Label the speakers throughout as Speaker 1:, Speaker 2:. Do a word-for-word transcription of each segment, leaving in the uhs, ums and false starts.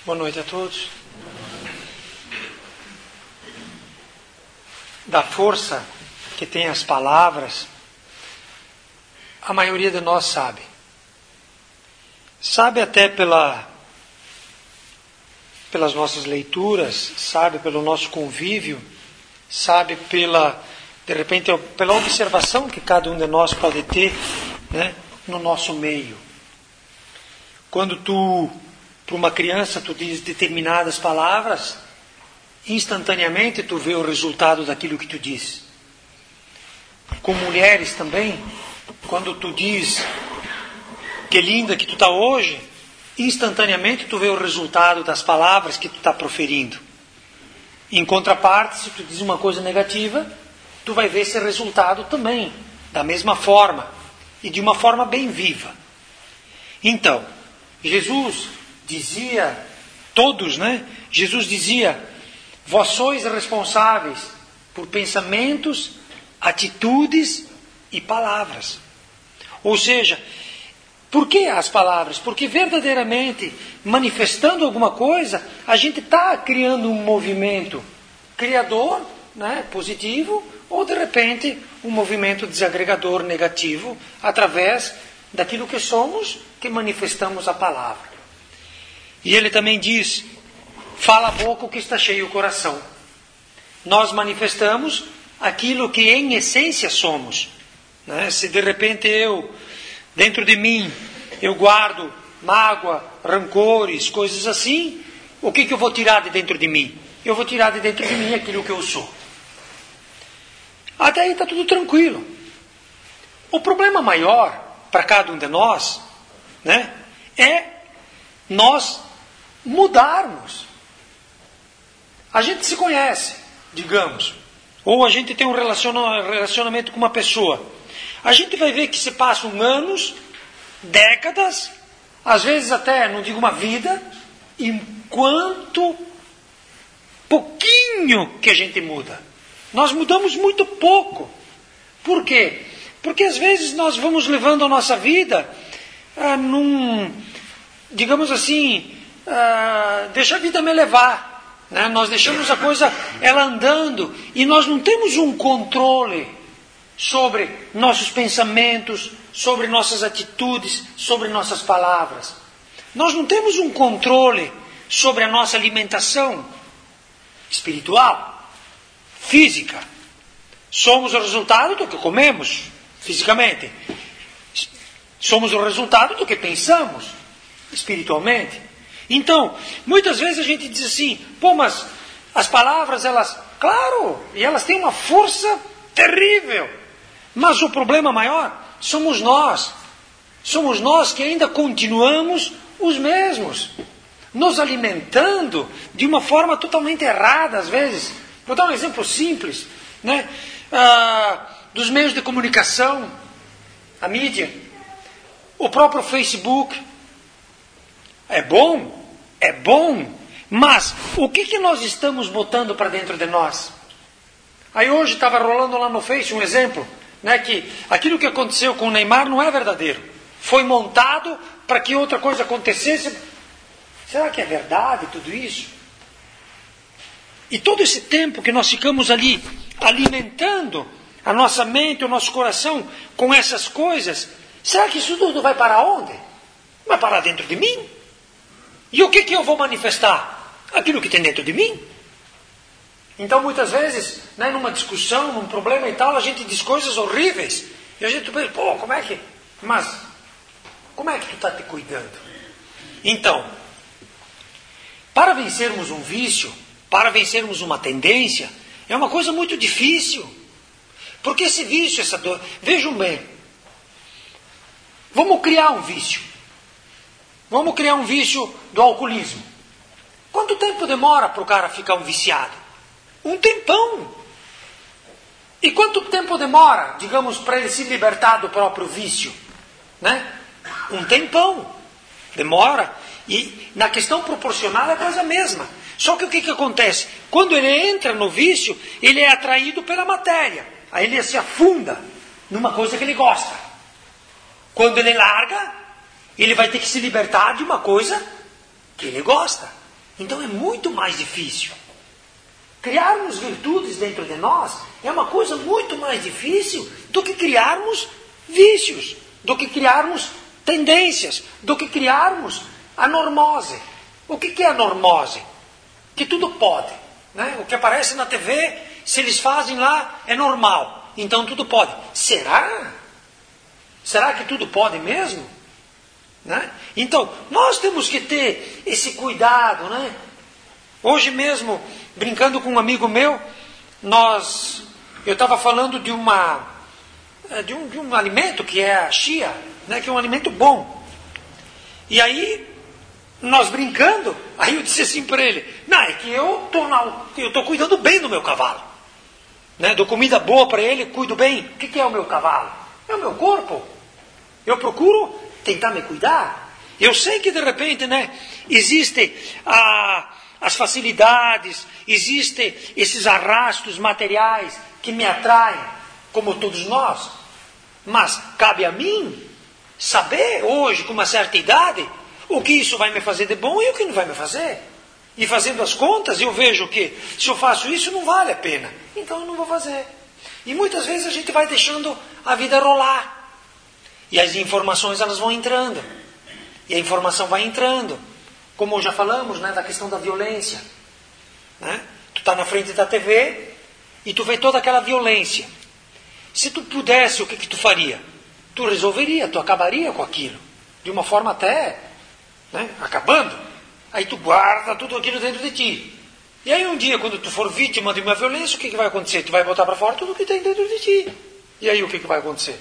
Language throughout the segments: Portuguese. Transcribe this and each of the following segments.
Speaker 1: Boa noite a todos. Da força que tem as palavras, a maioria de nós sabe. Sabe até pela, pelas nossas leituras, sabe pelo nosso convívio, sabe pela, de repente, pela observação que cada um de nós pode ter, né, no nosso meio. Quando tu, para uma criança, tu diz determinadas palavras, instantaneamente tu vê o resultado daquilo que tu diz. Com mulheres também, quando tu diz que linda que tu está hoje, instantaneamente tu vê o resultado das palavras que tu está proferindo. Em contraparte, se tu diz uma coisa negativa, tu vai ver esse resultado também, da mesma forma, e de uma forma bem viva. Então, Jesus dizia, todos, né? Jesus dizia, vós sois responsáveis por pensamentos, atitudes e palavras. Ou seja, por que as palavras? Porque verdadeiramente, manifestando alguma coisa, a gente está criando um movimento criador, né, positivo, ou de repente um movimento desagregador, negativo, através daquilo que somos, que manifestamos a palavra. E ele também diz, fala a boca o que está cheio o coração. Nós manifestamos aquilo que em essência somos. Né? Se de repente eu, dentro de mim, eu guardo mágoa, rancores, coisas assim, o que, que eu vou tirar de dentro de mim? Eu vou tirar de dentro de mim aquilo que eu sou. Até aí está tudo tranquilo. O problema maior para cada um de nós, né, é nós mudarmos. A gente se conhece, digamos, ou a gente tem um relacionamento com uma pessoa. A gente vai ver que se passam anos, décadas, às vezes até, não digo uma vida, enquanto pouquinho que a gente muda. Nós mudamos muito pouco. Por quê? Porque às vezes nós vamos levando a nossa vida ah, num, digamos assim, ah, deixa a vida me levar. Né? Nós deixamos a coisa, ela andando, e nós não temos um controle sobre nossos pensamentos, sobre nossas atitudes, sobre nossas palavras. Nós não temos um controle sobre a nossa alimentação espiritual, física. Somos o resultado do que comemos, fisicamente. Somos o resultado do que pensamos, espiritualmente. Então, muitas vezes a gente diz assim, pô, mas as palavras, elas, claro, e elas têm uma força terrível. Mas o problema maior somos nós. Somos nós que ainda continuamos os mesmos, nos alimentando de uma forma totalmente errada, às vezes. Vou dar um exemplo simples, né? Ah, dos meios de comunicação, a mídia, o próprio Facebook. É bom, é bom, mas o que, que nós estamos botando para dentro de nós? Aí hoje estava rolando lá no Face um exemplo, né, que aquilo que aconteceu com o Neymar não é verdadeiro. Foi montado para que outra coisa acontecesse. Será que é verdade tudo isso? E todo esse tempo que nós ficamos ali alimentando a nossa mente, o nosso coração com essas coisas, será que isso tudo vai parar onde? Vai parar dentro de mim? E o que, que eu vou manifestar? Aquilo que tem dentro de mim. Então muitas vezes, né, numa discussão, num problema e tal, a gente diz coisas horríveis. E a gente pensa, pô, como é que... Mas, como é que tu está te cuidando? Então, para vencermos um vício, para vencermos uma tendência, é uma coisa muito difícil. Porque esse vício, essa dor... Vejam bem, vamos criar um vício. Vamos criar um vício do alcoolismo. Quanto tempo demora para o cara ficar um viciado? Um tempão. E quanto tempo demora, digamos, para ele se libertar do próprio vício? Né? Um tempão. Demora. E na questão proporcional é a coisa mesma. Só que o que, que acontece? Quando ele entra no vício, ele é atraído pela matéria. Aí ele se afunda numa coisa que ele gosta. Quando ele larga, ele vai ter que se libertar de uma coisa que ele gosta. Então é muito mais difícil. Criarmos virtudes dentro de nós é uma coisa muito mais difícil do que criarmos vícios, do que criarmos tendências, do que criarmos a normose. O que é a normose? Que tudo pode. Né? O que aparece na T V, se eles fazem lá, é normal. Então tudo pode. Será? Será que tudo pode mesmo? Né? Então, nós temos que ter esse cuidado. Né? Hoje mesmo, brincando com um amigo meu, nós, eu estava falando de, uma, de, um, de um alimento que é a chia, né? Que é um alimento bom. E aí, nós brincando, aí eu disse assim para ele, não, é que eu estou cuidando bem do meu cavalo. Né? Dou comida boa para ele, cuido bem. O que, que é o meu cavalo? É o meu corpo. Eu procuro tentar me cuidar. Eu sei que de repente, né, existem ah, as facilidades, existem esses arrastos materiais que me atraem, como todos nós. Mas cabe a mim saber hoje, com uma certa idade, o que isso vai me fazer de bom e o que não vai me fazer. E fazendo as contas, eu vejo que se eu faço isso não vale a pena. Então eu não vou fazer. E muitas vezes a gente vai deixando a vida rolar. E as informações elas vão entrando. E a informação vai entrando. Como já falamos, né, da questão da violência. Né? Tu está na frente da T V e tu vê toda aquela violência. Se tu pudesse, o que, que tu faria? Tu resolveria, tu acabaria com aquilo. De uma forma até, né, acabando. Aí tu guarda tudo aquilo dentro de ti. E aí um dia, quando tu for vítima de uma violência, o que, que vai acontecer? Tu vai botar para fora tudo o que tem dentro de ti. E aí o que, que vai acontecer?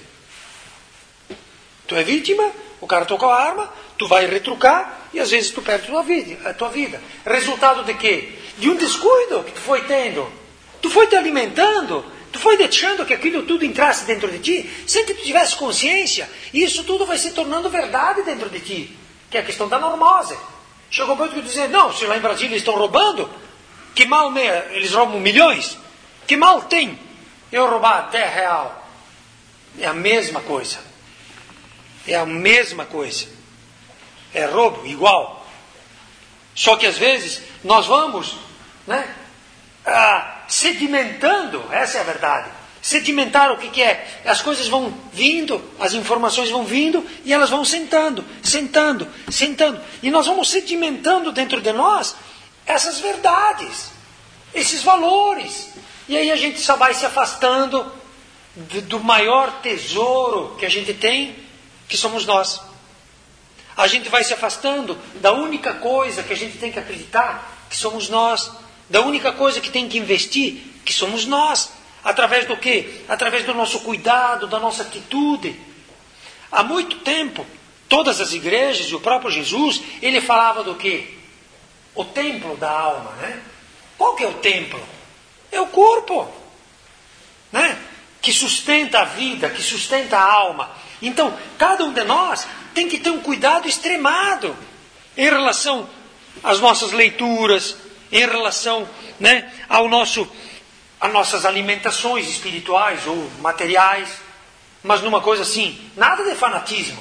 Speaker 1: Tu é vítima, o cara tocou a arma, tu vai retrucar e às vezes tu perde a tua vida. A tua vida. Resultado de quê? De um descuido que tu foi tendo. Tu foi te alimentando, tu foi deixando que aquilo tudo entrasse dentro de ti, sem que tu tivesse consciência. E isso tudo vai se tornando verdade dentro de ti. Que é a questão da normose. Chegou o ponto que dizer, não, se lá em Brasília eles estão roubando, que mal né, eles roubam milhões, que mal tem eu roubar dez real? É a mesma coisa. É a mesma coisa. É roubo, igual. Só que às vezes nós vamos, né, ah, sedimentando, essa é a verdade. Sedimentar o que, que é? As coisas vão vindo, as informações vão vindo e elas vão sentando, sentando, sentando. E nós vamos sedimentando dentro de nós essas verdades, esses valores. E aí a gente só vai se afastando do, do maior tesouro que a gente tem, que somos nós. A gente vai se afastando da única coisa que a gente tem que acreditar, que somos nós. Da única coisa que tem que investir, que somos nós. Através do quê? Através do nosso cuidado, da nossa atitude. Há muito tempo, todas as igrejas e o próprio Jesus, ele falava do quê? O templo da alma, né? Qual que é o templo? É o corpo, né? Que sustenta a vida, que sustenta a alma. Então, cada um de nós tem que ter um cuidado extremado em relação às nossas leituras, em relação, né, ao nosso... as nossas alimentações espirituais ou materiais, mas numa coisa assim, nada de fanatismo.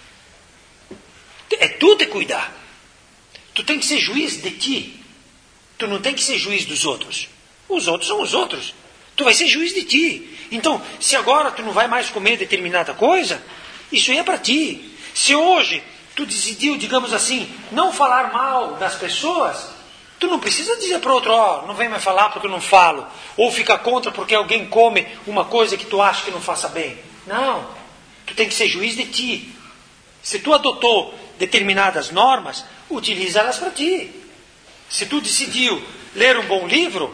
Speaker 1: É tu de cuidar. Tu tem que ser juiz de ti. Tu não tem que ser juiz dos outros. Os outros são os outros. Tu vai ser juiz de ti. Então, se agora tu não vai mais comer determinada coisa, isso aí é para ti. Se hoje tu decidiu, digamos assim, não falar mal das pessoas, tu não precisa dizer para o outro, ó, oh, não vem mais falar porque eu não falo. Ou fica contra porque alguém come uma coisa que tu acha que não faça bem. Não. Tu tem que ser juiz de ti. Se tu adotou determinadas normas, utiliza elas para ti. Se tu decidiu ler um bom livro,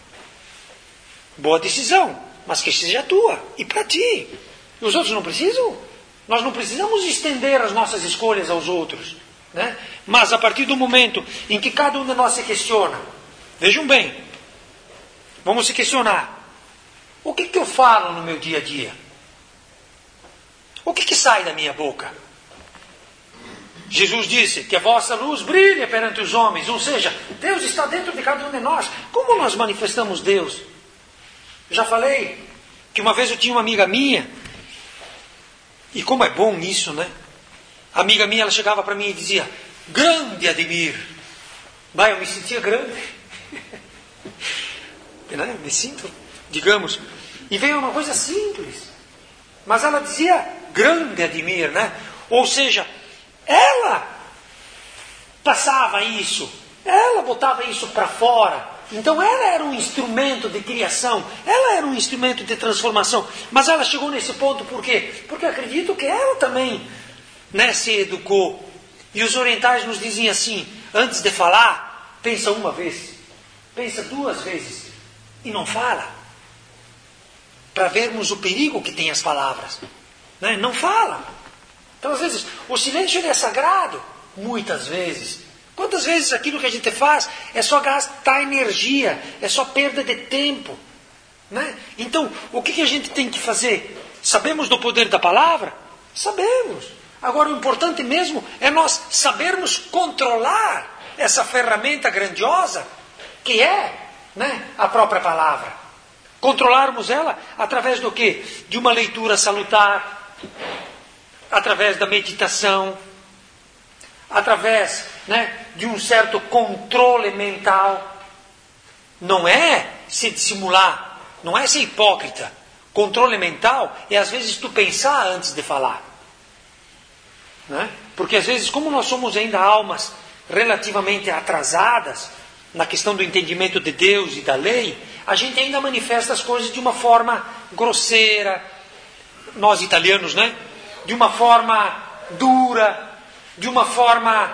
Speaker 1: boa decisão, mas que seja tua e para ti. E os outros não precisam. Nós não precisamos estender as nossas escolhas aos outros. Né? Mas a partir do momento em que cada um de nós se questiona, vejam bem, vamos se questionar, o que, que eu falo no meu dia a dia? O que, que sai da minha boca? Jesus disse que a vossa luz brilha perante os homens, ou seja, Deus está dentro de cada um de nós. Como nós manifestamos Deus? Já falei que uma vez eu tinha uma amiga minha, e como é bom isso, né? A amiga minha, ela chegava para mim e dizia, grande Ademir, Vai, eu me sentia grande. Né? Me sinto, digamos. E veio uma coisa simples. Mas ela dizia, grande Admir, né? Ou seja, ela passava isso, ela botava isso para fora. Então ela era um instrumento de criação, ela era um instrumento de transformação. Mas ela chegou nesse ponto por quê? Porque eu acredito que ela também, né, se educou. E os orientais nos dizem assim, antes de falar, pensa uma vez, pensa duas vezes e não fala. Para vermos o perigo que tem as palavras. Né? Não fala. Então, às vezes, o silêncio ele é sagrado. Muitas vezes. Quantas vezes aquilo que a gente faz é só gastar energia, é só perda de tempo. Né? Então, o que, que a gente tem que fazer? Sabemos do poder da palavra? Sabemos. Agora, o importante mesmo é nós sabermos controlar essa ferramenta grandiosa que é, né, a própria palavra. Controlarmos ela através do quê? De uma leitura salutar, através da meditação, através, né, de um certo controle mental. Não é se dissimular, não é ser hipócrita. Controle mental é às vezes tu pensar antes de falar. Né? Porque às vezes, como nós somos ainda almas relativamente atrasadas na questão do entendimento de Deus e da lei, a gente ainda manifesta as coisas de uma forma grosseira, nós italianos, né? De uma forma dura, de uma forma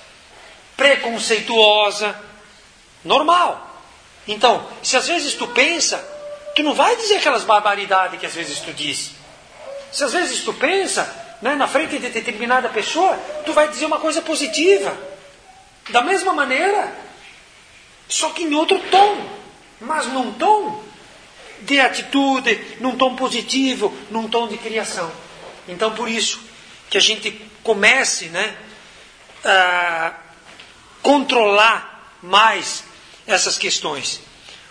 Speaker 1: preconceituosa, normal. Então, se às vezes tu pensa, tu não vai dizer aquelas barbaridades que às vezes tu diz. Se às vezes tu pensa, né, na frente de determinada pessoa, tu vai dizer uma coisa positiva. Da mesma maneira, só que em outro tom. Mas num tom de atitude, num tom positivo, num tom de criação. Então, por isso que a gente comece, né, a controlar mais essas questões.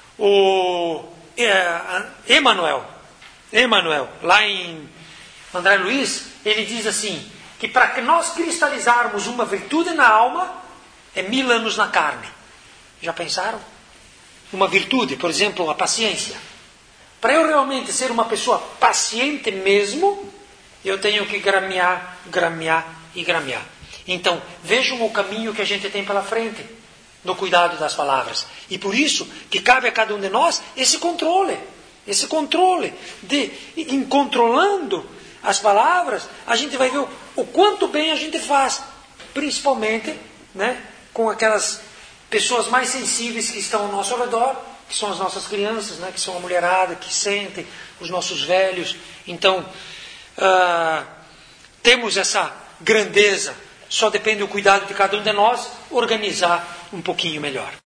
Speaker 1: O é, Emmanuel, Emmanuel, lá em André Luiz, ele diz assim, que para que nós cristalizarmos uma virtude na alma, é mil anos na carne. Já pensaram? Uma virtude, por exemplo, a paciência. Para eu realmente ser uma pessoa paciente mesmo, eu tenho que gramear, gramear e gramear. Então, vejam o caminho que a gente tem pela frente, no cuidado das palavras. E por isso que cabe a cada um de nós esse controle. Esse controle de, em controlando as palavras, a gente vai ver o, o quanto bem a gente faz. Principalmente, né, com aquelas pessoas mais sensíveis que estão ao nosso redor, que são as nossas crianças, né, que são a mulherada, que sentem, os nossos velhos. Então, uh, temos essa grandeza. Só depende do cuidado de cada um de nós organizar um pouquinho melhor.